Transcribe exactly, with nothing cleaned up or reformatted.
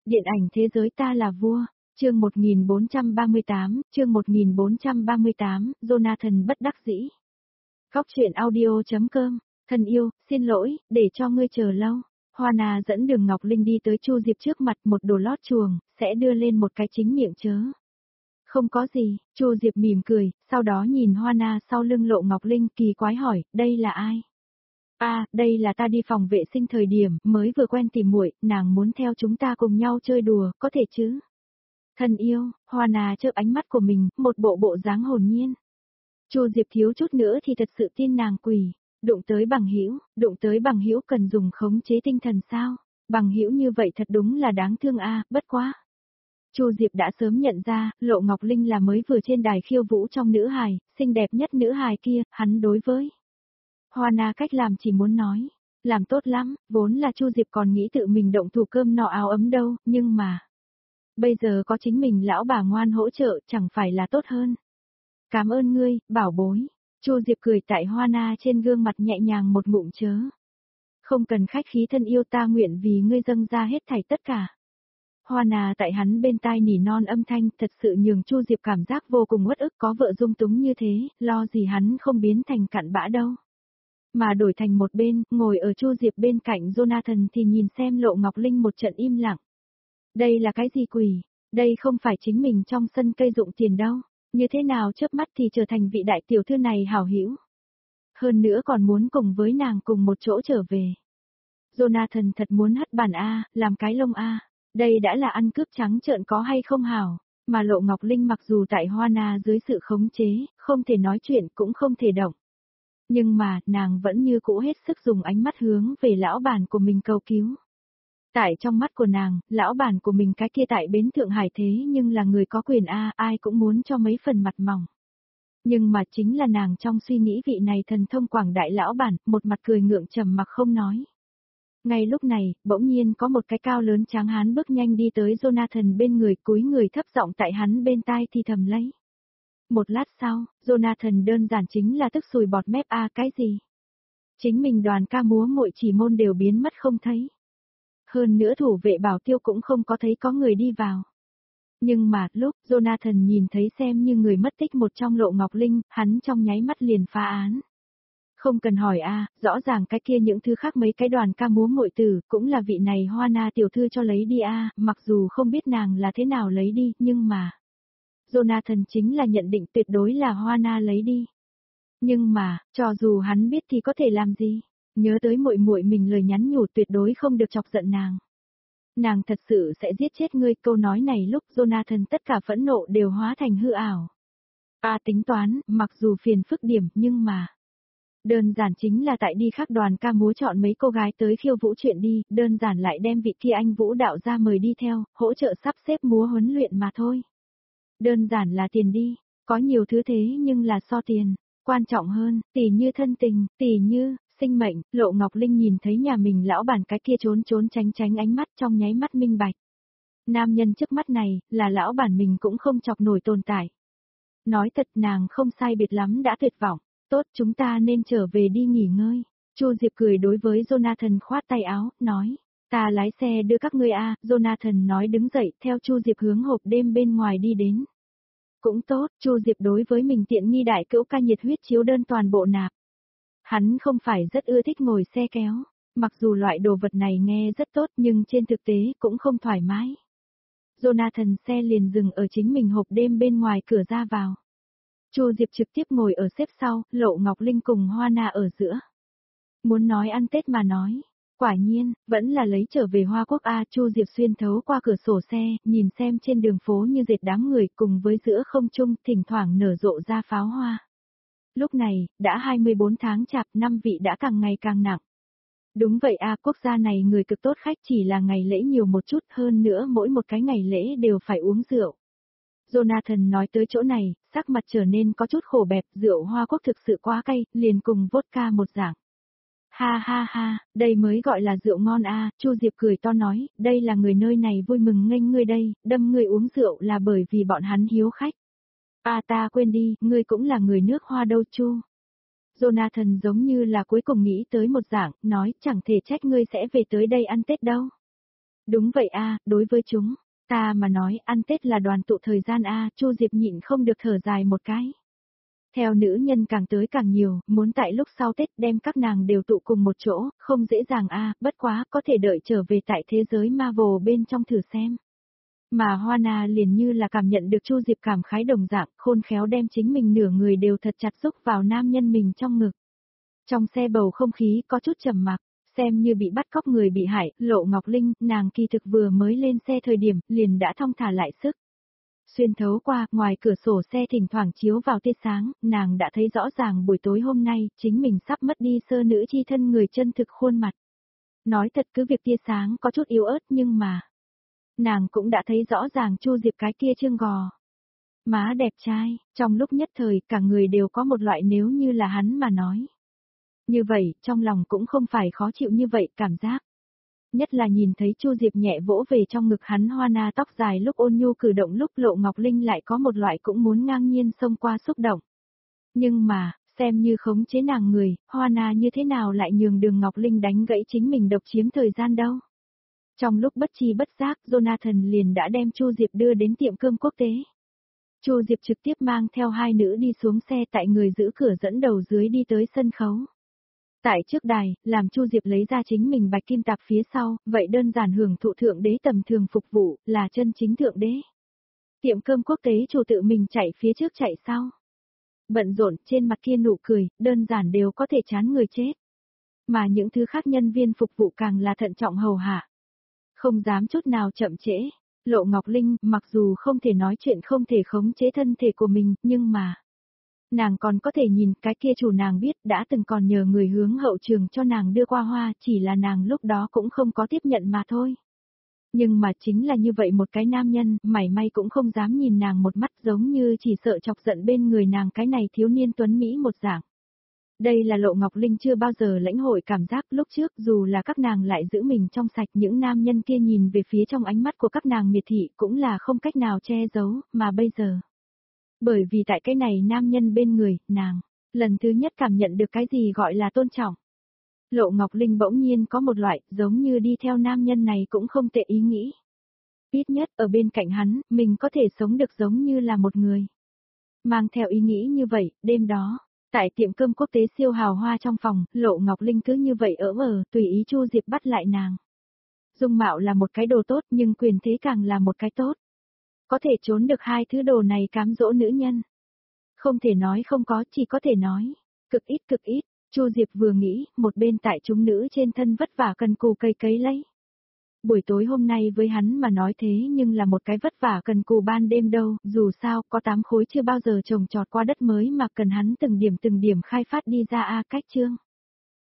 Điện ảnh thế giới ta là vua, chương một nghìn bốn trăm ba mươi tám, chương một nghìn bốn trăm ba mươi tám, Jonathan bất đắc dĩ. Góc truyện audio chấm com, thân yêu, xin lỗi, để cho ngươi chờ lâu. Hoa Na dẫn đường Ngọc Linh đi tới Chu Diệp trước mặt, một đồ lót chuồng, sẽ đưa lên một cái chính miệng chớ. Không có gì, Chu Diệp mỉm cười, sau đó nhìn Hoa Na sau lưng Lộ Ngọc Linh kỳ quái hỏi, đây là ai? À, đây là ta đi phòng vệ sinh thời điểm, mới vừa quen tìm muội, nàng muốn theo chúng ta cùng nhau chơi đùa, có thể chứ? Thân yêu, Hoa Na chớp ánh mắt của mình, một bộ bộ dáng hồn nhiên. Chu Diệp thiếu chút nữa thì thật sự tin nàng quỷ, đụng tới bằng hữu, đụng tới bằng hữu cần dùng khống chế tinh thần sao? Bằng hữu như vậy thật đúng là đáng thương a, bất quá. Chu Diệp đã sớm nhận ra, Lộ Ngọc Linh là mới vừa trên đài khiêu vũ trong nữ hài, xinh đẹp nhất nữ hài kia, hắn đối với Hoa Na cách làm chỉ muốn nói, làm tốt lắm, vốn là Chu Diệp còn nghĩ tự mình động thủ cơm nọ áo ấm đâu, nhưng mà bây giờ có chính mình lão bà ngoan hỗ trợ chẳng phải là tốt hơn. Cảm ơn ngươi, bảo bối. Chu Diệp cười tại Hoa Na trên gương mặt nhẹ nhàng một ngụm chớ. Không cần khách khí thân yêu, ta nguyện vì ngươi dâng ra hết thảy tất cả. Hoa Na tại hắn bên tai nỉ non âm thanh thật sự nhường Chu Diệp cảm giác vô cùng uất ức, có vợ dung túng như thế, lo gì hắn không biến thành cặn bã đâu. Mà đổi thành một bên, ngồi ở Chu Diệp bên cạnh Jonathan thì nhìn xem Lộ Ngọc Linh một trận im lặng. Đây là cái gì quỷ? Đây không phải chính mình trong sân cây dụng tiền đâu. Như thế nào chớp mắt thì trở thành vị đại tiểu thư này hảo hữu. Hơn nữa còn muốn cùng với nàng cùng một chỗ trở về. Jonathan thật muốn hất bàn A, làm cái lông A. Đây đã là ăn cướp trắng trợn có hay không hảo. Mà Lộ Ngọc Linh mặc dù tại Hoa Na dưới sự khống chế, không thể nói chuyện cũng không thể động. Nhưng mà, nàng vẫn như cũ hết sức dùng ánh mắt hướng về lão bản của mình cầu cứu. Tại trong mắt của nàng, lão bản của mình cái kia tại bến Thượng Hải thế nhưng là người có quyền A, ai cũng muốn cho mấy phần mặt mỏng. Nhưng mà chính là nàng trong suy nghĩ vị này thần thông quảng đại lão bản, một mặt cười ngượng trầm mặc không nói. Ngay lúc này, bỗng nhiên có một cái cao lớn tráng hán bước nhanh đi tới Jonathan bên người, cúi người thấp giọng tại hắn bên tai thì thầm lấy. Một lát sau, Jonathan đơn giản chính là tức sùi bọt mép a cái gì? Chính mình đoàn ca múa muội chỉ môn đều biến mất không thấy. Hơn nữa thủ vệ bảo tiêu cũng không có thấy có người đi vào. Nhưng mà, lúc Jonathan nhìn thấy xem như người mất tích một trong Lộ Ngọc Linh, hắn trong nháy mắt liền phá án. Không cần hỏi a, rõ ràng cái kia những thứ khác mấy cái đoàn ca múa muội tử, cũng là vị này Hoa Na tiểu thư cho lấy đi a, mặc dù không biết nàng là thế nào lấy đi, nhưng mà Jonathan chính là nhận định tuyệt đối là Hoa Na lấy đi. Nhưng mà, cho dù hắn biết thì có thể làm gì? Nhớ tới muội muội mình lời nhắn nhủ tuyệt đối không được chọc giận nàng. Nàng thật sự sẽ giết chết ngươi, câu nói này lúc Jonathan tất cả phẫn nộ đều hóa thành hư ảo. A tính toán, mặc dù phiền phức điểm, nhưng mà đơn giản chính là tại đi khác đoàn ca múa chọn mấy cô gái tới khiêu vũ chuyện đi, đơn giản lại đem vị kia anh vũ đạo ra mời đi theo, hỗ trợ sắp xếp múa huấn luyện mà thôi. Đơn giản là tiền đi, có nhiều thứ thế nhưng là so tiền, quan trọng hơn, tỷ như thân tình, tỷ như sinh mệnh. Lộ Ngọc Linh nhìn thấy nhà mình lão bản cái kia trốn trốn tránh tránh ánh mắt trong nháy mắt minh bạch. Nam nhân trước mắt này, là lão bản mình cũng không chọc nổi tồn tại. Nói thật nàng không sai biệt lắm đã tuyệt vọng, tốt chúng ta nên trở về đi nghỉ ngơi. Chu Diệp cười đối với Jonathan khoát tay áo, nói, ta lái xe đưa các ngươi a. Jonathan nói đứng dậy theo Chu Diệp hướng hộp đêm bên ngoài đi đến. Cũng tốt, Chu Diệp đối với mình tiện nghi đại cữu ca nhiệt huyết chiếu đơn toàn bộ nạp. Hắn không phải rất ưa thích ngồi xe kéo, mặc dù loại đồ vật này nghe rất tốt nhưng trên thực tế cũng không thoải mái. Jonathan xe liền dừng ở chính mình hộp đêm bên ngoài cửa ra vào. Chu Diệp trực tiếp ngồi ở xếp sau, Lộ Ngọc Linh cùng Hoa Na ở giữa. Muốn nói ăn Tết mà nói, quả nhiên, vẫn là lấy trở về Hoa Quốc A. Chu Diệp xuyên thấu qua cửa sổ xe, nhìn xem trên đường phố như dệt đám người cùng với giữa không trung thỉnh thoảng nở rộ ra pháo hoa. Lúc này, đã hai mươi bốn tháng chạp, năm vị đã càng ngày càng nặng. Đúng vậy a, quốc gia này người cực tốt khách chỉ là ngày lễ nhiều một chút, hơn nữa mỗi một cái ngày lễ đều phải uống rượu. Jonathan nói tới chỗ này, sắc mặt trở nên có chút khổ bẹp, rượu Hoa Quốc thực sự quá cay, liền cùng vodka một dạng. Ha ha ha, đây mới gọi là rượu ngon a. Chu Diệp cười to nói, đây là người nơi này vui mừng nghênh ngươi đây, đâm ngươi uống rượu là bởi vì bọn hắn hiếu khách. À ta quên đi, ngươi cũng là người nước Hoa đâu Chu. Jonathan giống như là cuối cùng nghĩ tới một dạng, nói chẳng thể trách ngươi sẽ về tới đây ăn Tết đâu. Đúng vậy a, đối với chúng ta mà nói ăn Tết là đoàn tụ thời gian a, Chu Diệp nhịn không được thở dài một cái. Theo nữ nhân càng tới càng nhiều, muốn tại lúc sau Tết đem các nàng đều tụ cùng một chỗ, không dễ dàng a, bất quá có thể đợi trở về tại thế giới Marvel bên trong thử xem. Mà Hoa liền như là cảm nhận được Chu Diệp cảm khái đồng dạng, khôn khéo đem chính mình nửa người đều thật chặt xúc vào nam nhân mình trong ngực. Trong xe bầu không khí có chút trầm mặc, xem như bị bắt cóc người bị hại, Lộ Ngọc Linh, nàng kỳ thực vừa mới lên xe thời điểm, liền đã thong thả lại sức. Xuyên thấu qua, ngoài cửa sổ xe thỉnh thoảng chiếu vào tia sáng, nàng đã thấy rõ ràng buổi tối hôm nay, chính mình sắp mất đi sơ nữ chi thân người chân thực khuôn mặt. Nói thật cứ việc tia sáng có chút yếu ớt nhưng mà, nàng cũng đã thấy rõ ràng Chu Diệp cái kia trương gò. Má đẹp trai, trong lúc nhất thời cả người đều có một loại nếu như là hắn mà nói. Như vậy, trong lòng cũng không phải khó chịu như vậy cảm giác. Nhất là nhìn thấy Chu Diệp nhẹ vỗ về trong ngực hắn hoa na tóc dài lúc ôn nhu cử động lúc Lộ Ngọc Linh lại có một loại cũng muốn ngang nhiên xông qua xúc động. Nhưng mà, xem như khống chế nàng người, hoa na như thế nào lại nhường đường Ngọc Linh đánh gãy chính mình độc chiếm thời gian đâu. Trong lúc bất chi bất giác, Jonathan liền đã đem Chu Diệp đưa đến tiệm cơm quốc tế. Chu Diệp trực tiếp mang theo hai nữ đi xuống xe tại người giữ cửa dẫn đầu dưới đi tới sân khấu. Tại trước đài, làm Chu Diệp lấy ra chính mình bạch kim tạp phía sau, vậy đơn giản hưởng thụ thượng đế tầm thường phục vụ, là chân chính thượng đế. Tiệm cơm quốc tế chủ tự mình chạy phía trước chạy sau. Bận rộn trên mặt kia nụ cười, đơn giản đều có thể chán người chết. Mà những thứ khác nhân viên phục vụ càng là thận trọng hầu hạ. Không dám chút nào chậm trễ. Lộ Ngọc Linh, mặc dù không thể nói chuyện không thể khống chế thân thể của mình, nhưng mà nàng còn có thể nhìn cái kia chủ nàng biết đã từng còn nhờ người hướng hậu trường cho nàng đưa qua hoa, chỉ là nàng lúc đó cũng không có tiếp nhận mà thôi. Nhưng mà chính là như vậy một cái nam nhân, mảy may cũng không dám nhìn nàng một mắt giống như chỉ sợ chọc giận bên người nàng cái này thiếu niên tuấn Mỹ một dạng. Đây là Lộ Ngọc Linh chưa bao giờ lãnh hội cảm giác lúc trước dù là các nàng lại giữ mình trong sạch những nam nhân kia nhìn về phía trong ánh mắt của các nàng miệt thị cũng là không cách nào che giấu, mà bây giờ. Bởi vì tại cái này nam nhân bên người, nàng, lần thứ nhất cảm nhận được cái gì gọi là tôn trọng. Lộ Ngọc Linh bỗng nhiên có một loại, giống như đi theo nam nhân này cũng không tệ ý nghĩ. Ít nhất ở bên cạnh hắn, mình có thể sống được giống như là một người. Mang theo ý nghĩ như vậy, đêm đó, tại tiệm cơm quốc tế siêu hào hoa trong phòng, Lộ Ngọc Linh cứ như vậy ở ở, tùy ý Chu Diệp bắt lại nàng. Dung mạo là một cái đồ tốt nhưng quyền thế càng là một cái tốt. Có thể trốn được hai thứ đồ này cám dỗ nữ nhân. Không thể nói không có, chỉ có thể nói. Cực ít cực ít, Chu Diệp vừa nghĩ, một bên tại chúng nữ trên thân vất vả cần cù cây cấy lấy. Buổi tối hôm nay với hắn mà nói thế nhưng là một cái vất vả cần cù ban đêm đâu, dù sao có tám khối chưa bao giờ trồng trọt qua đất mới mà cần hắn từng điểm từng điểm khai phát đi ra a cách chương.